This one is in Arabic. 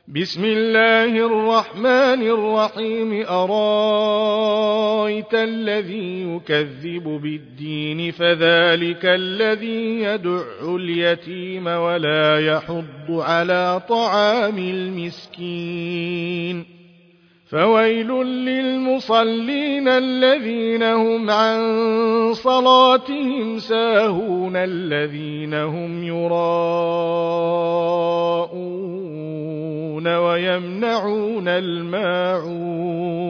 بسم الله الرحمن الرحيم أرايت الذي يكذب بالدين فذلك الذي يدع اليتيم ولا يحض على طعام المسكين فويل للمصلين الذين هم عن صلاتهم ساهون الذين هم يراءون ويمنعون الماعون